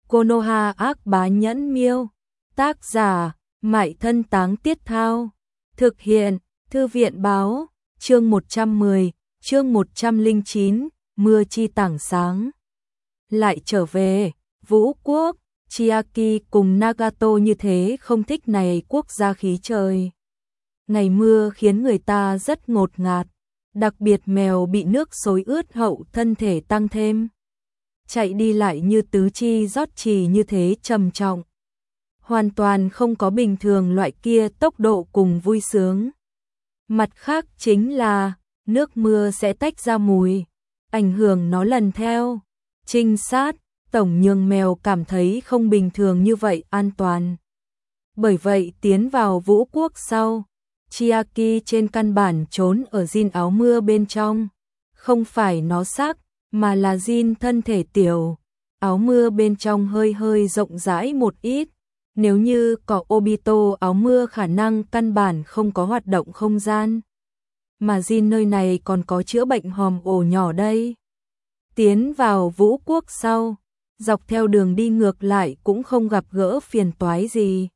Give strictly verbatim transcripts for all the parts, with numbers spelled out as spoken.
Konoha ác bá nhẫn miêu. Tác giả, Mại Thân Táng Tiết Thao. Thực hiện, Thư viện báo, chương một trăm mười, chương một trăm lẻ chín, mưa chi tảng sáng. Lại trở về, Vũ Quốc, Chiaki cùng Nagato như thế không thích này quốc gia khí trời. Ngày mưa khiến người ta rất ngột ngạt, đặc biệt mèo bị nước xối ướt hậu thân thể tăng thêm. Chạy đi lại như tứ chi rót trì như thế trầm trọng. Hoàn toàn không có bình thường loại kia tốc độ cùng vui sướng. Mặt khác chính là, nước mưa sẽ tách ra mùi, ảnh hưởng nó lần theo. Trinh sát, tổng nhường mèo cảm thấy không bình thường như vậy an toàn. Bởi vậy tiến vào Vũ Quốc sau, Chiaki trên căn bản trốn ở jean áo mưa bên trong. Không phải nó sắc, mà là jean thân thể tiểu. Áo mưa bên trong hơi hơi rộng rãi một ít. Nếu như có Obito áo mưa khả năng căn bản không có hoạt động không gian. Mà jean nơi này còn có chữa bệnh hòm ổ nhỏ đây. Tiến vào Vũ Quốc sau, dọc theo đường đi ngược lại cũng không gặp gỡ phiền toái gì.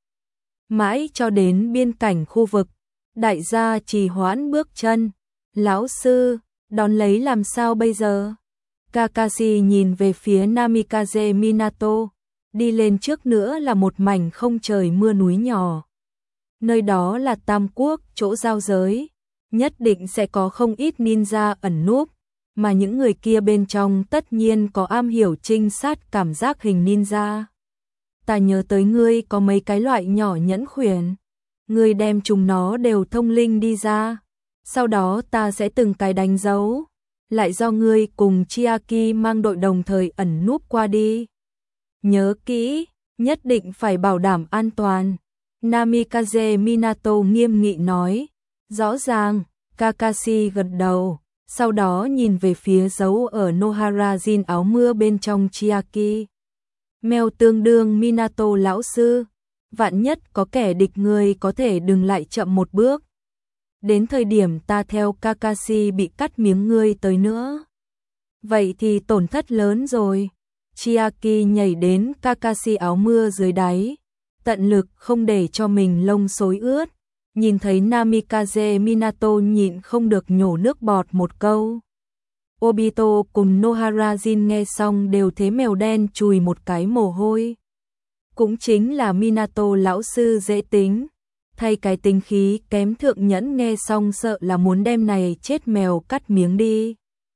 Mãi cho đến biên cảnh khu vực, đại gia trì hoãn bước chân. Lão sư, đón lấy làm sao bây giờ? Kakashi nhìn về phía Namikaze Minato. Đi lên trước nữa là một mảnh không trời mưa núi nhỏ. Nơi đó là Tam Quốc, chỗ giao giới. Nhất định sẽ có không ít ninja ẩn núp. Mà những người kia bên trong tất nhiên có am hiểu trinh sát cảm giác hình ninja. Ta nhớ tới ngươi có mấy cái loại nhỏ nhẫn khuyển. Ngươi đem chúng nó đều thông linh đi ra. Sau đó ta sẽ từng cái đánh dấu. Lại do ngươi cùng Chiaki mang đội đồng thời ẩn núp qua đi. Nhớ kỹ, nhất định phải bảo đảm an toàn. Namikaze Minato nghiêm nghị nói. Rõ ràng, Kakashi gật đầu. Sau đó nhìn về phía dấu ở Nohara jean áo mưa bên trong Chiaki. Mèo tương đương Minato lão sư. Vạn nhất có kẻ địch người có thể đừng lại chậm một bước. Đến thời điểm ta theo Kakashi bị cắt miếng ngươi tới nữa. Vậy thì tổn thất lớn rồi. Chiaki nhảy đến Kakashi áo mưa dưới đáy. Tận lực không để cho mình lông xối ướt. Nhìn thấy Namikaze Minato nhịn không được nhổ nước bọt một câu. Obito cùng Nohara Jin nghe xong đều thế mèo đen chùi một cái mồ hôi. Cũng chính là Minato lão sư dễ tính. Thay cái tính khí kém thượng nhẫn nghe xong sợ là muốn đem này chết mèo cắt miếng đi.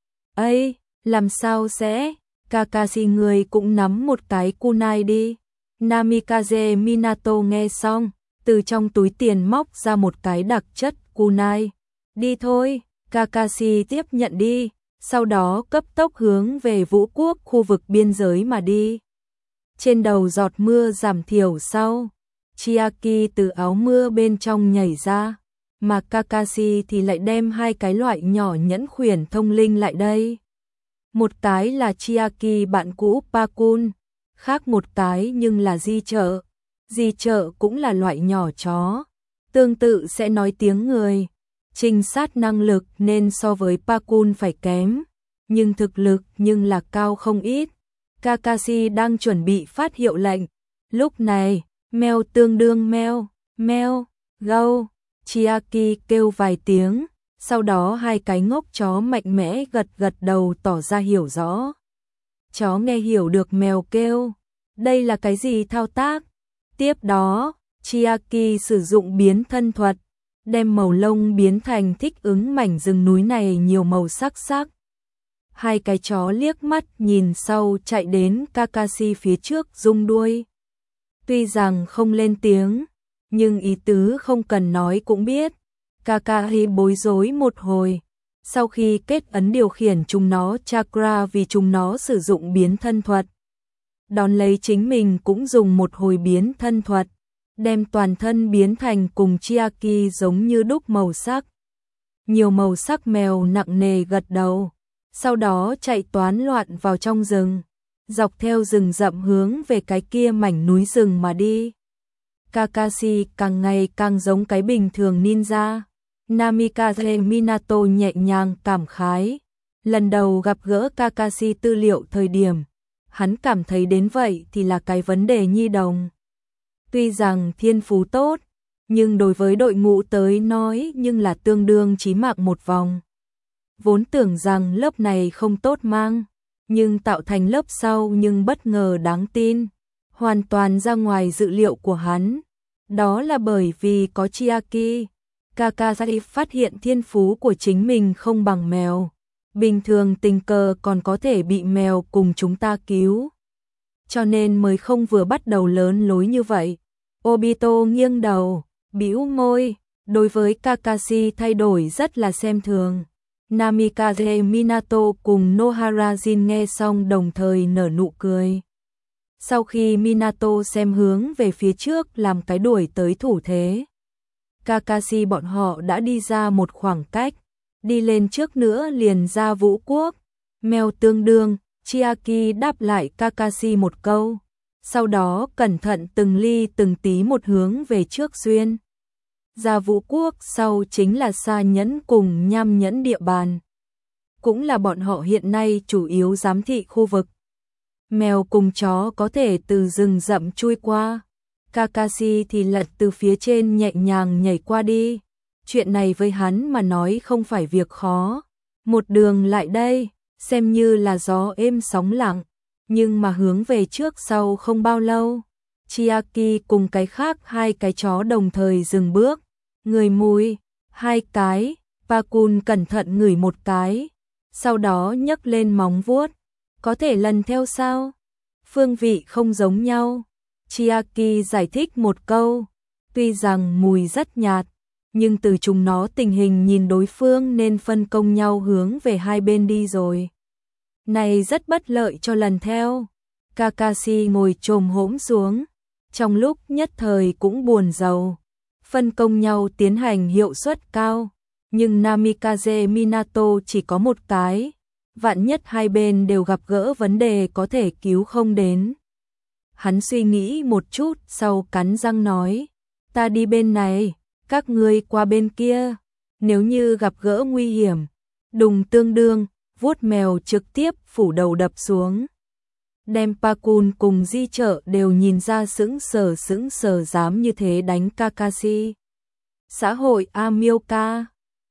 Ây, làm sao sẽ? Kakashi người cũng nắm một cái kunai đi. Namikaze Minato nghe xong, từ trong túi tiền móc ra một cái đặc chất kunai. Đi thôi, Kakashi tiếp nhận đi, sau đó cấp tốc hướng về Vũ Quốc khu vực biên giới mà đi. Trên đầu giọt mưa giảm thiểu sau, Chiaki từ áo mưa bên trong nhảy ra, mà Kakashi thì lại đem hai cái loại nhỏ nhẫn khuyển thông linh lại đây. Một cái là Chiaki bạn cũ Pakun, khác một cái nhưng là di trợ. Di trợ cũng là loại nhỏ chó, tương tự sẽ nói tiếng người. Trinh sát năng lực nên so với Pakun phải kém, nhưng thực lực nhưng là cao không ít. Kakashi đang chuẩn bị phát hiệu lệnh. Lúc này, mèo tương đương mèo, mèo, gâu, Chiaki kêu vài tiếng, sau đó hai cái ngốc chó mạnh mẽ gật gật đầu tỏ ra hiểu rõ. Chó nghe hiểu được mèo kêu, đây là cái gì thao tác? Tiếp đó, Chiaki sử dụng biến thân thuật, đem màu lông biến thành thích ứng mảnh rừng núi này nhiều màu sắc sắc. Hai cái chó liếc mắt nhìn sau chạy đến Kakashi phía trước rung đuôi. Tuy rằng không lên tiếng, nhưng ý tứ không cần nói cũng biết. Kakashi bối rối một hồi. Sau khi kết ấn điều khiển chúng nó chakra vì chúng nó sử dụng biến thân thuật. Đón lấy chính mình cũng dùng một hồi biến thân thuật, đem toàn thân biến thành cùng Chiaki giống như đúc màu sắc. Nhiều màu sắc mèo nặng nề gật đầu, sau đó chạy toán loạn vào trong rừng, dọc theo rừng rậm hướng về cái kia mảnh núi rừng mà đi. Kakashi càng ngày càng giống cái bình thường ninja. Namikaze Minato nhẹ nhàng cảm khái. Lần đầu gặp gỡ Kakashi tư liệu thời điểm, hắn cảm thấy đến vậy thì là cái vấn đề nhi đồng. Tuy rằng thiên phú tốt, nhưng đối với đội ngũ tới nói nhưng là tương đương chí mạng một vòng. Vốn tưởng rằng lớp này không tốt mang, nhưng tạo thành lớp sau nhưng bất ngờ đáng tin, hoàn toàn ra ngoài dự liệu của hắn. Đó là bởi vì có Chiaki, Kakashi phát hiện thiên phú của chính mình không bằng mèo. Bình thường tình cờ còn có thể bị mèo cùng chúng ta cứu. Cho nên mới không vừa bắt đầu lớn lối như vậy. Obito nghiêng đầu, bĩu môi, đối với Kakashi thay đổi rất là xem thường. Namikaze Minato cùng Noharajin nghe xong đồng thời nở nụ cười. Sau khi Minato xem hướng về phía trước làm cái đuổi tới thủ thế, Kakashi bọn họ đã đi ra một khoảng cách, đi lên trước nữa liền ra vũ quốc. Mèo tương đương, Chiaki đáp lại Kakashi một câu, sau đó cẩn thận từng ly từng tí một hướng về trước xuyên. Ra vũ quốc sau chính là Sa Nhẫn cùng Nham Nhẫn địa bàn, cũng là bọn họ hiện nay chủ yếu giám thị khu vực. Mèo cùng chó có thể từ rừng rậm chui qua, Kakashi thì lật từ phía trên nhẹ nhàng nhảy qua đi. Chuyện này với hắn mà nói không phải việc khó. Một đường lại đây, xem như là gió êm sóng lặng, nhưng mà hướng về trước sau không bao lâu, Chiaki cùng cái khác hai cái chó đồng thời dừng bước, ngửi mùi, hai cái, Pakun cẩn thận ngửi một cái, sau đó nhấc lên móng vuốt, có thể lần theo sao? Phương vị không giống nhau. Chiaki giải thích một câu, tuy rằng mùi rất nhạt, nhưng từ chúng nó tình hình nhìn đối phương nên phân công nhau hướng về hai bên đi rồi. Này rất bất lợi cho lần theo. Kakashi ngồi chồm hổm xuống, trong lúc nhất thời cũng buồn rầu. Phân công nhau tiến hành hiệu suất cao, nhưng Namikaze Minato chỉ có một cái, vạn nhất hai bên đều gặp gỡ vấn đề có thể cứu không đến. Hắn suy nghĩ một chút sau cắn răng nói, ta đi bên này, các ngươi qua bên kia, nếu như gặp gỡ nguy hiểm, đùng tương đương, vuốt mèo trực tiếp phủ đầu đập xuống. Đem Pakun cùng Di Trợ đều nhìn ra sững sờ sững sờ dám như thế đánh Kakashi. Xã hội Amioka,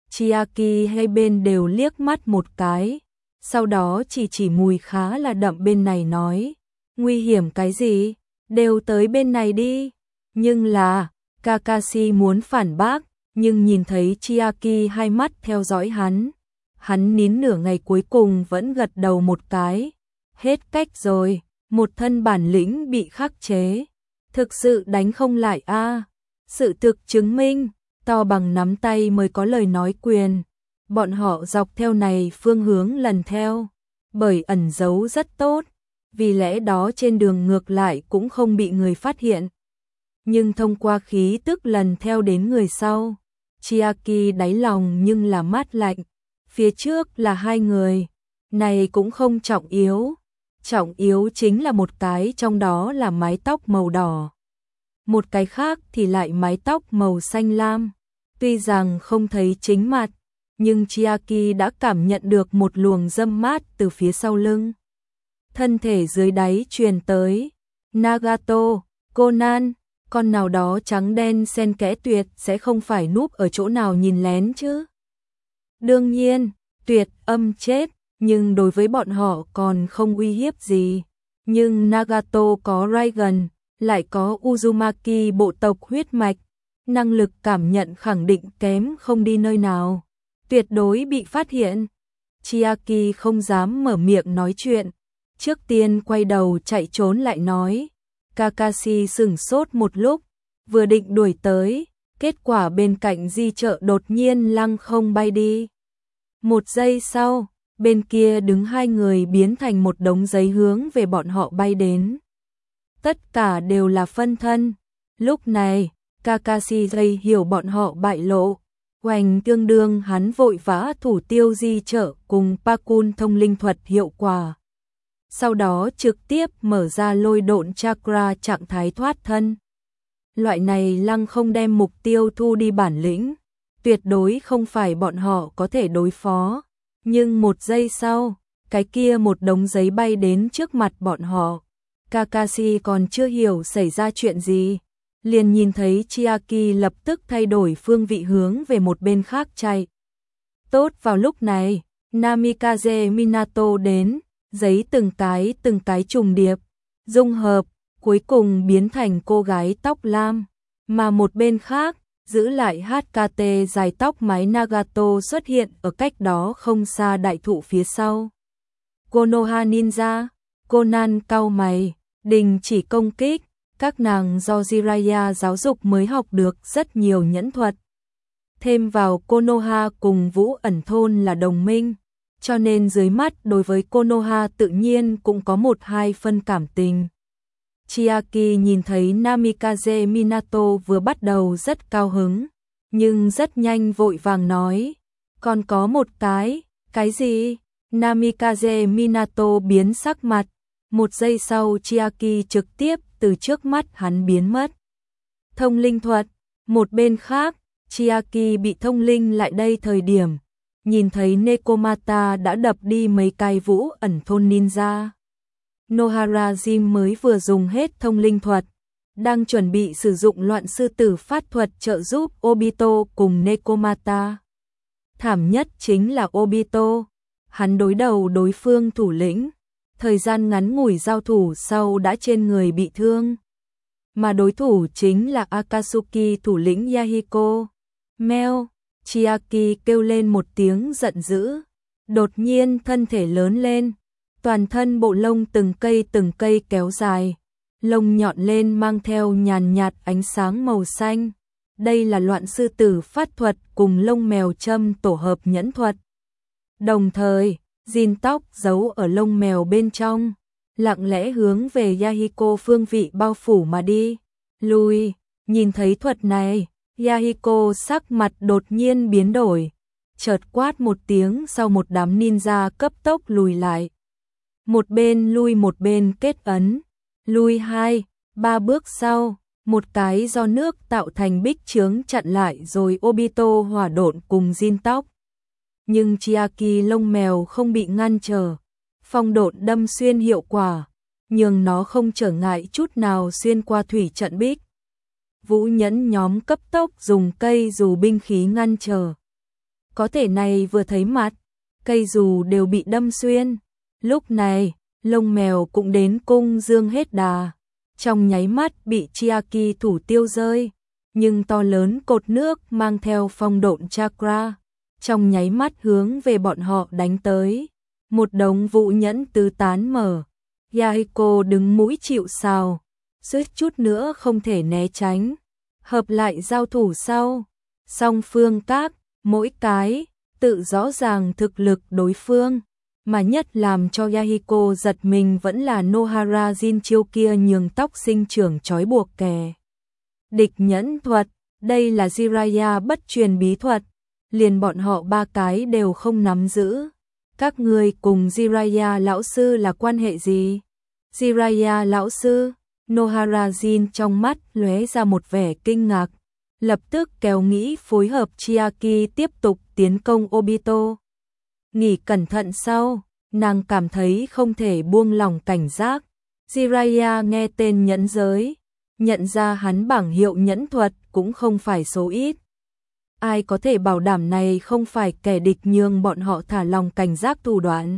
Chiaki hai bên đều liếc mắt một cái, sau đó chỉ chỉ mùi khá là đậm bên này nói, nguy hiểm cái gì, đều tới bên này đi. Nhưng là, Kakashi muốn phản bác, nhưng nhìn thấy Chiaki hai mắt theo dõi hắn. Hắn nín nửa ngày cuối cùng vẫn gật đầu một cái. Hết cách rồi, một thân bản lĩnh bị khắc chế. Thực sự đánh không lại a à. Sự thực chứng minh, to bằng nắm tay mới có lời nói quyền. Bọn họ dọc theo này phương hướng lần theo, bởi ẩn giấu rất tốt, vì lẽ đó trên đường ngược lại cũng không bị người phát hiện. Nhưng thông qua khí tức lần theo đến người sau, Chiaki đáy lòng nhưng là mát lạnh. Phía trước là hai người, này cũng không trọng yếu. Trọng yếu chính là một cái trong đó là mái tóc màu đỏ, một cái khác thì lại mái tóc màu xanh lam. Tuy rằng không thấy chính mặt, nhưng Chiaki đã cảm nhận được một luồng dâm mát từ phía sau lưng. Thân thể dưới đáy truyền tới, Nagato, Conan, con nào đó trắng đen xen kẽ tuyệt sẽ không phải núp ở chỗ nào nhìn lén chứ. Đương nhiên, tuyệt âm chết, nhưng đối với bọn họ còn không uy hiếp gì. Nhưng Nagato có Raigan, lại có Uzumaki bộ tộc huyết mạch, năng lực cảm nhận khẳng định kém không đi nơi nào. Tuyệt đối bị phát hiện. Chiaki không dám mở miệng nói chuyện, trước tiên quay đầu chạy trốn lại nói. Kakashi sửng sốt một lúc, vừa định đuổi tới, kết quả bên cạnh Di Trợ đột nhiên lăng không bay đi. Một giây sau, bên kia đứng hai người biến thành một đống giấy hướng về bọn họ bay đến. Tất cả đều là phân thân. Lúc này, Kakashi dây hiểu bọn họ bại lộ. Hoành tương đương hắn vội vã thủ tiêu Di Trợ cùng Pakun thông linh thuật hiệu quả. Sau đó trực tiếp mở ra lôi độn chakra trạng thái thoát thân. Loại này lăng không đem mục tiêu thu đi bản lĩnh, tuyệt đối không phải bọn họ có thể đối phó. Nhưng một giây sau, cái kia một đống giấy bay đến trước mặt bọn họ. Kakashi còn chưa hiểu xảy ra chuyện gì, liền nhìn thấy Chiaki lập tức thay đổi phương vị hướng về một bên khác chạy. Tốt vào lúc này, Namikaze Minato đến, giấy từng cái từng cái trùng điệp, dung hợp, cuối cùng biến thành cô gái tóc lam, mà một bên khác, giữ lại hát ca tê dài tóc mái Nagato xuất hiện ở cách đó không xa đại thụ phía sau. Konoha Ninja, Conan cau mày, đình chỉ công kích, các nàng do Jiraiya giáo dục mới học được rất nhiều nhẫn thuật. Thêm vào Konoha cùng Vũ ẩn thôn là đồng minh, cho nên dưới mắt đối với Konoha tự nhiên cũng có một hai phân cảm tình. Chiaki nhìn thấy Namikaze Minato vừa bắt đầu rất cao hứng, nhưng rất nhanh vội vàng nói, còn có một cái, cái gì? Namikaze Minato biến sắc mặt, một giây sau Chiaki trực tiếp từ trước mắt hắn biến mất. Thông linh thuật, một bên khác, Chiaki bị thông linh lại đây thời điểm, nhìn thấy Nekomata đã đập đi mấy cái Vũ ẩn thôn ninja. Nohara Jin mới vừa dùng hết thông linh thuật, đang chuẩn bị sử dụng loạn sư tử phát thuật trợ giúp Obito cùng Nekomata. Thảm nhất chính là Obito, hắn đối đầu đối phương thủ lĩnh, thời gian ngắn ngủi giao thủ sau đã trên người bị thương. Mà đối thủ chính là Akatsuki thủ lĩnh Yahiko. Meo, Chiaki kêu lên một tiếng giận dữ, đột nhiên thân thể lớn lên, toàn thân bộ lông từng cây từng cây kéo dài, lông nhọn lên mang theo nhàn nhạt ánh sáng màu xanh. Đây là loạn sư tử phát thuật cùng lông mèo châm tổ hợp nhẫn thuật. Đồng thời, Jin tóc giấu ở lông mèo bên trong, lặng lẽ hướng về Yahiko phương vị bao phủ mà đi. Lui, nhìn thấy thuật này, Yahiko sắc mặt đột nhiên biến đổi, chợt quát một tiếng sau một đám ninja cấp tốc lùi lại. Một bên lui một bên kết ấn, lui hai, ba bước sau, một cái do nước tạo thành bích chướng chặn lại rồi Obito hỏa độn cùng Jin tóc. Nhưng Chiaki lông mèo không bị ngăn trở, phong độn đâm xuyên hiệu quả, nhưng nó không trở ngại chút nào xuyên qua thủy trận bích. Vũ nhẫn nhóm cấp tốc dùng cây dù binh khí ngăn trở. Có thể này vừa thấy mặt, cây dù đều bị đâm xuyên. Lúc này, lông mèo cũng đến cung dương hết đà. Trong nháy mắt bị Chiaki thủ tiêu rơi, nhưng to lớn cột nước mang theo phong độn chakra, trong nháy mắt hướng về bọn họ đánh tới. Một đống vũ nhẫn tứ tán mở. Yahiko đứng mũi chịu sào, suýt chút nữa không thể né tránh. Hợp lại giao thủ sau, song phương các, mỗi cái, tự rõ ràng thực lực đối phương, mà nhất làm cho Yahiko giật mình vẫn là Nohara Jin chiêu kia nhường tóc sinh trưởng trói buộc kẻ. Địch nhẫn thuật, đây là Jiraiya bất truyền bí thuật, liền bọn họ ba cái đều không nắm giữ. Các người cùng Jiraiya lão sư là quan hệ gì? Jiraiya lão sư, Nohara Jin trong mắt lóe ra một vẻ kinh ngạc, lập tức kéo nghĩ phối hợp Chiaki tiếp tục tiến công Obito. Nghỉ cẩn thận sau, nàng cảm thấy không thể buông lỏng cảnh giác. Jiraiya nghe tên nhẫn giới, nhận ra hắn bảng hiệu nhẫn thuật cũng không phải số ít. Ai có thể bảo đảm này không phải kẻ địch nhường bọn họ thả lòng cảnh giác thủ đoạn.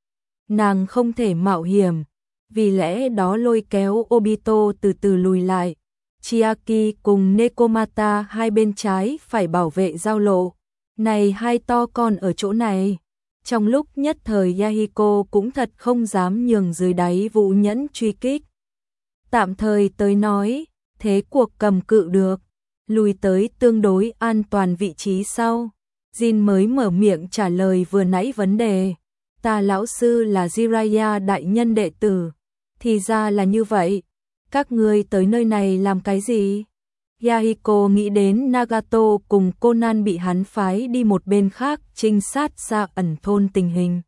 Nàng không thể mạo hiểm, vì lẽ đó lôi kéo Obito từ từ lùi lại. Chiaki cùng Nekomata hai bên trái phải bảo vệ giao lộ. Này hai to con ở chỗ này. Trong lúc nhất thời Yahiko cũng thật không dám nhường dưới đáy vũ nhẫn truy kích. Tạm thời tới nói, thế cuộc cầm cự được, lùi tới tương đối an toàn vị trí sau. Jin mới mở miệng trả lời vừa nãy vấn đề. Ta lão sư là Jiraiya đại nhân đệ tử. Thì ra là như vậy. Các ngươi tới nơi này làm cái gì? Yahiko nghĩ đến Nagato cùng Conan bị hắn phái đi một bên khác trinh sát xa ẩn thôn tình hình.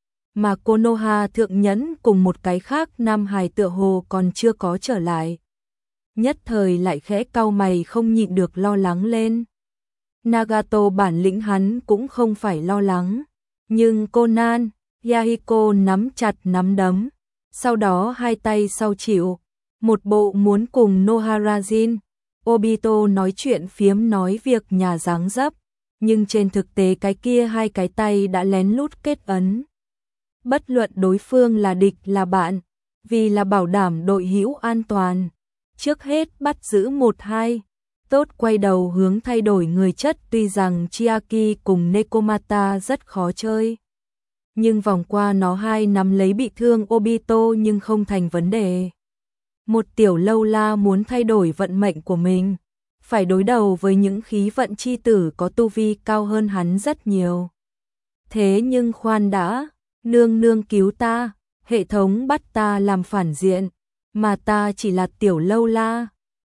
Mà Konoha thượng nhẫn cùng một cái khác nam hài tựa hồ còn chưa có trở lại. Nhất thời lại khẽ cau mày không nhịn được lo lắng lên. Nagato bản lĩnh hắn cũng không phải lo lắng. Nhưng Conan, Yahiko nắm chặt nắm đấm, sau đó hai tay sau chịu, một bộ muốn cùng Noharajin, Obito nói chuyện phiếm nói việc nhà dáng dấp, nhưng trên thực tế cái kia hai cái tay đã lén lút kết ấn. Bất luận đối phương là địch là bạn, vì là bảo đảm đội hữu an toàn, trước hết bắt giữ một hai. Tốt quay đầu hướng thay đổi người chất, tuy rằng Chiaki cùng Nekomata rất khó chơi, nhưng vòng qua nó hai nắm lấy bị thương Obito nhưng không thành vấn đề. Một tiểu lâu la muốn thay đổi vận mệnh của mình, phải đối đầu với những khí vận chi tử có tu vi cao hơn hắn rất nhiều. Thế nhưng khoan đã, nương nương cứu ta, hệ thống bắt ta làm phản diện, mà ta chỉ là tiểu lâu la.